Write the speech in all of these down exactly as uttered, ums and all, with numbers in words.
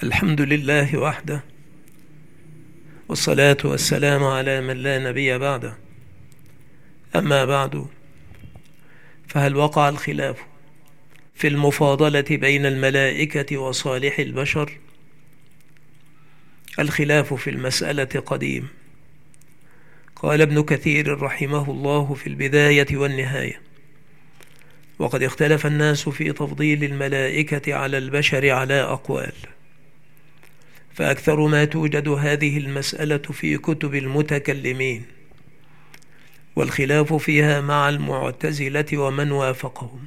الحمد لله وحده، والصلاة والسلام على من لا نبي بعده. أما بعد، فهل وقع الخلاف في المفاضلة بين الملائكة وصالح البشر؟ الخلاف في المسألة قديم. قال ابن كثير رحمه الله في البداية والنهاية: وقد اختلف الناس في تفضيل الملائكة على البشر على أقوال، فأكثر ما توجد هذه المسألة في كتب المتكلمين، والخلاف فيها مع المعتزلة ومن وافقهم.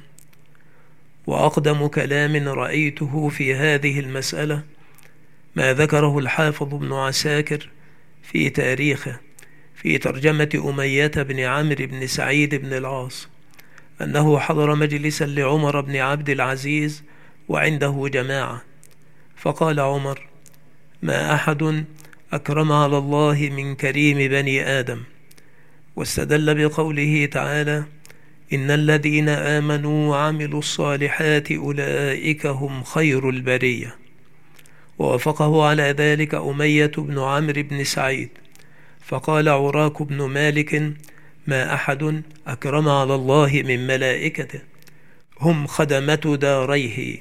وأقدم كلام رأيته في هذه المسألة ما ذكره الحافظ ابن عساكر في تاريخه في ترجمة أمية بن عمرو بن سعيد بن العاص، أنه حضر مجلسا لعمر بن عبد العزيز وعنده جماعة، فقال عمر: ما أحد أكرم على الله من كريم بني آدم، واستدل بقوله تعالى: إن الذين آمنوا وعملوا الصالحات أولئك هم خير البرية. ووافقه على ذلك أمية بن عمرو بن سعيد، فقال عراك بن مالك: ما أحد أكرم على الله من ملائكته، هم خدمة داريه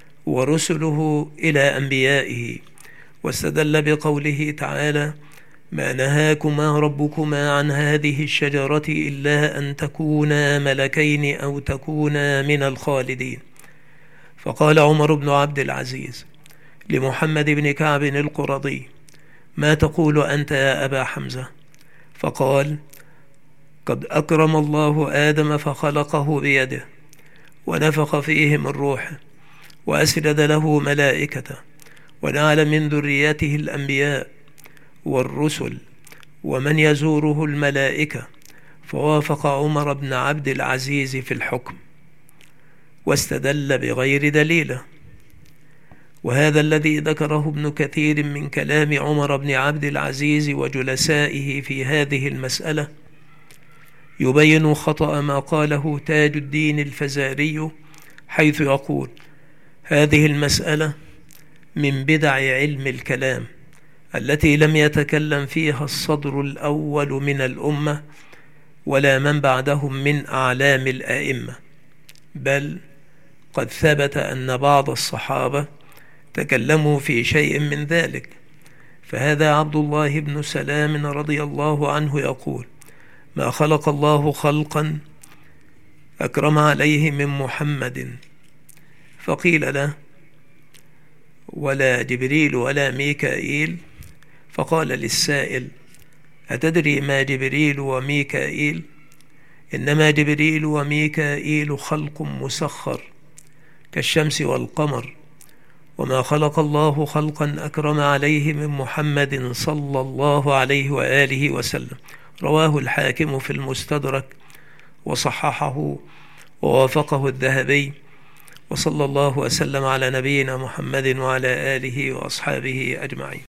ورسله إلى أنبيائه. واستدل بقوله تعالى: ما نهاكما ربكما عن هذه الشجرة إلا أن تكونا ملكين أو تكونا من الخالدين. فقال عمر بن عبد العزيز لمحمد بن كعب القرظي: ما تقول أنت يا أبا حمزة؟ فقال: قد أكرم الله آدم فخلقه بيده، ونفخ فيه من روحه، وأسند له ملائكته، ونعل من ذريته الأنبياء والرسل ومن يزوره الملائكة. فوافق عمر بن عبد العزيز في الحكم، واستدل بغير دليله. وهذا الذي ذكره ابن كثير من كلام عمر بن عبد العزيز وجلسائه في هذه المسألة يبين خطأ ما قاله تاج الدين الفزاري، حيث يقول: هذه المسألة من بدع علم الكلام التي لم يتكلم فيها الصدر الأول من الأمة ولا من بعدهم من أعلام الآئمة، بل قد ثبت أن بعض الصحابة تكلموا في شيء من ذلك. فهذا عبد الله بن سلام رضي الله عنه يقول: ما خلق الله خلقا أكرم عليه من محمد. فقيل له: ولا جبريل ولا ميكائيل؟ فقال للسائل: أتدري ما جبريل وميكائيل؟ إنما جبريل وميكائيل خلق مسخر كالشمس والقمر، وما خلق الله خلقا أكرم عليه من محمد صلى الله عليه وآله وسلم. رواه الحاكم في المستدرك وصححه ووافقه الذهبي. وصلى الله وسلم على نبينا محمد وعلى آله وأصحابه أجمعين.